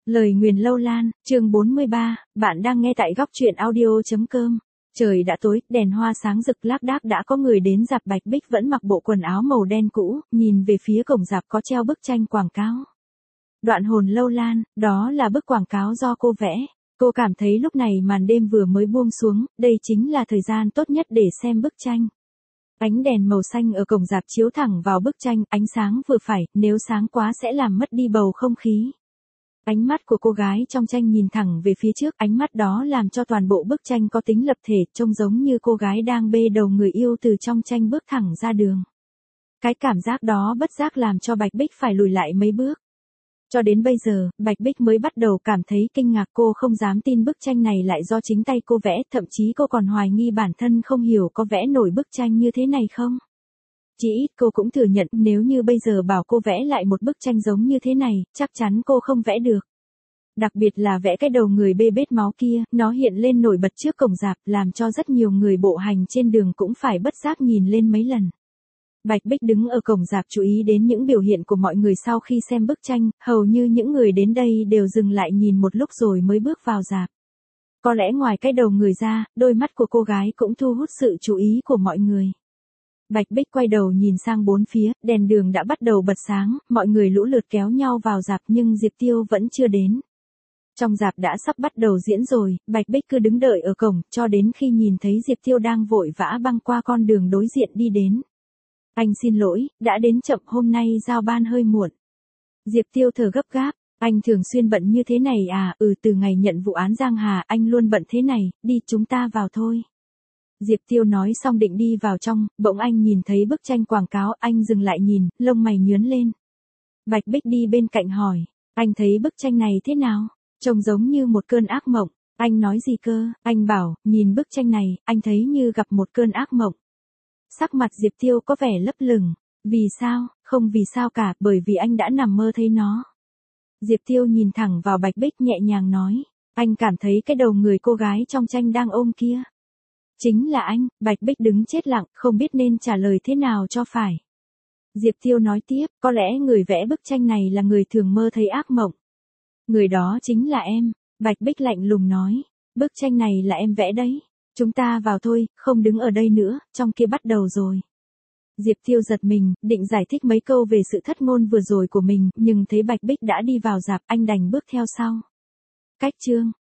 Lời nguyền lâu lan, chương 43, bạn đang nghe tại góc truyện audio.com. Trời đã tối, đèn hoa sáng rực lác đác đã có người đến rạp. Bạch Bích vẫn mặc bộ quần áo màu đen cũ, nhìn về phía cổng rạp có treo bức tranh quảng cáo. Đoạn hồn lâu lan, đó là bức quảng cáo do cô vẽ. Cô cảm thấy lúc này màn đêm vừa mới buông xuống, đây chính là thời gian tốt nhất để xem bức tranh. Ánh đèn màu xanh ở cổng rạp chiếu thẳng vào bức tranh, ánh sáng vừa phải, nếu sáng quá sẽ làm mất đi bầu không khí. Ánh mắt của cô gái trong tranh nhìn thẳng về phía trước, ánh mắt đó làm cho toàn bộ bức tranh có tính lập thể, trông giống như cô gái đang bê đầu người yêu từ trong tranh bước thẳng ra đường. Cái cảm giác đó bất giác làm cho Bạch Bích phải lùi lại mấy bước. Cho đến bây giờ, Bạch Bích mới bắt đầu cảm thấy kinh ngạc, cô không dám tin bức tranh này lại do chính tay cô vẽ, thậm chí cô còn hoài nghi bản thân không hiểu có vẽ nổi bức tranh như thế này không. Chỉ ít cô cũng thừa nhận nếu như bây giờ bảo cô vẽ lại một bức tranh giống như thế này, chắc chắn cô không vẽ được. Đặc biệt là vẽ cái đầu người bê bết máu kia, nó hiện lên nổi bật trước cổng rạp, làm cho rất nhiều người bộ hành trên đường cũng phải bất giác nhìn lên mấy lần. Bạch Bích đứng ở cổng rạp chú ý đến những biểu hiện của mọi người sau khi xem bức tranh, hầu như những người đến đây đều dừng lại nhìn một lúc rồi mới bước vào rạp. Có lẽ ngoài cái đầu người ra, đôi mắt của cô gái cũng thu hút sự chú ý của mọi người. Bạch Bích quay đầu nhìn sang bốn phía, đèn đường đã bắt đầu bật sáng, mọi người lũ lượt kéo nhau vào rạp nhưng Diệp Tiêu vẫn chưa đến. Trong rạp đã sắp bắt đầu diễn rồi, Bạch Bích cứ đứng đợi ở cổng, cho đến khi nhìn thấy Diệp Tiêu đang vội vã băng qua con đường đối diện đi đến. Anh xin lỗi, đã đến chậm, hôm nay giao ban hơi muộn. Diệp Tiêu thở gấp gáp, anh thường xuyên bận như thế này à? Từ ngày nhận vụ án Giang Hà anh luôn bận thế này, đi chúng ta vào thôi. Diệp Tiêu nói xong định đi vào trong, bỗng anh nhìn thấy bức tranh quảng cáo, anh dừng lại nhìn, lông mày nhướng lên. Bạch Bích đi bên cạnh hỏi, anh thấy bức tranh này thế nào? Trông giống như một cơn ác mộng. Anh nói gì cơ? Anh bảo, nhìn bức tranh này, anh thấy như gặp một cơn ác mộng. Sắc mặt Diệp Tiêu có vẻ lấp lửng. Vì sao? Không vì sao cả, bởi vì anh đã nằm mơ thấy nó. Diệp Tiêu nhìn thẳng vào Bạch Bích nhẹ nhàng nói, anh cảm thấy cái đầu người cô gái trong tranh đang ôm kia. Chính là anh. Bạch Bích đứng chết lặng, không biết nên trả lời thế nào cho phải. Diệp Tiêu nói tiếp, có lẽ người vẽ bức tranh này là người thường mơ thấy ác mộng. Người đó chính là em. Bạch Bích lạnh lùng nói, bức tranh này là em vẽ đấy. Chúng ta vào thôi, không đứng ở đây nữa, trong kia bắt đầu rồi. Diệp Tiêu giật mình, định giải thích mấy câu về sự thất ngôn vừa rồi của mình, nhưng thấy Bạch Bích đã đi vào rạp, anh đành bước theo sau. Cách chương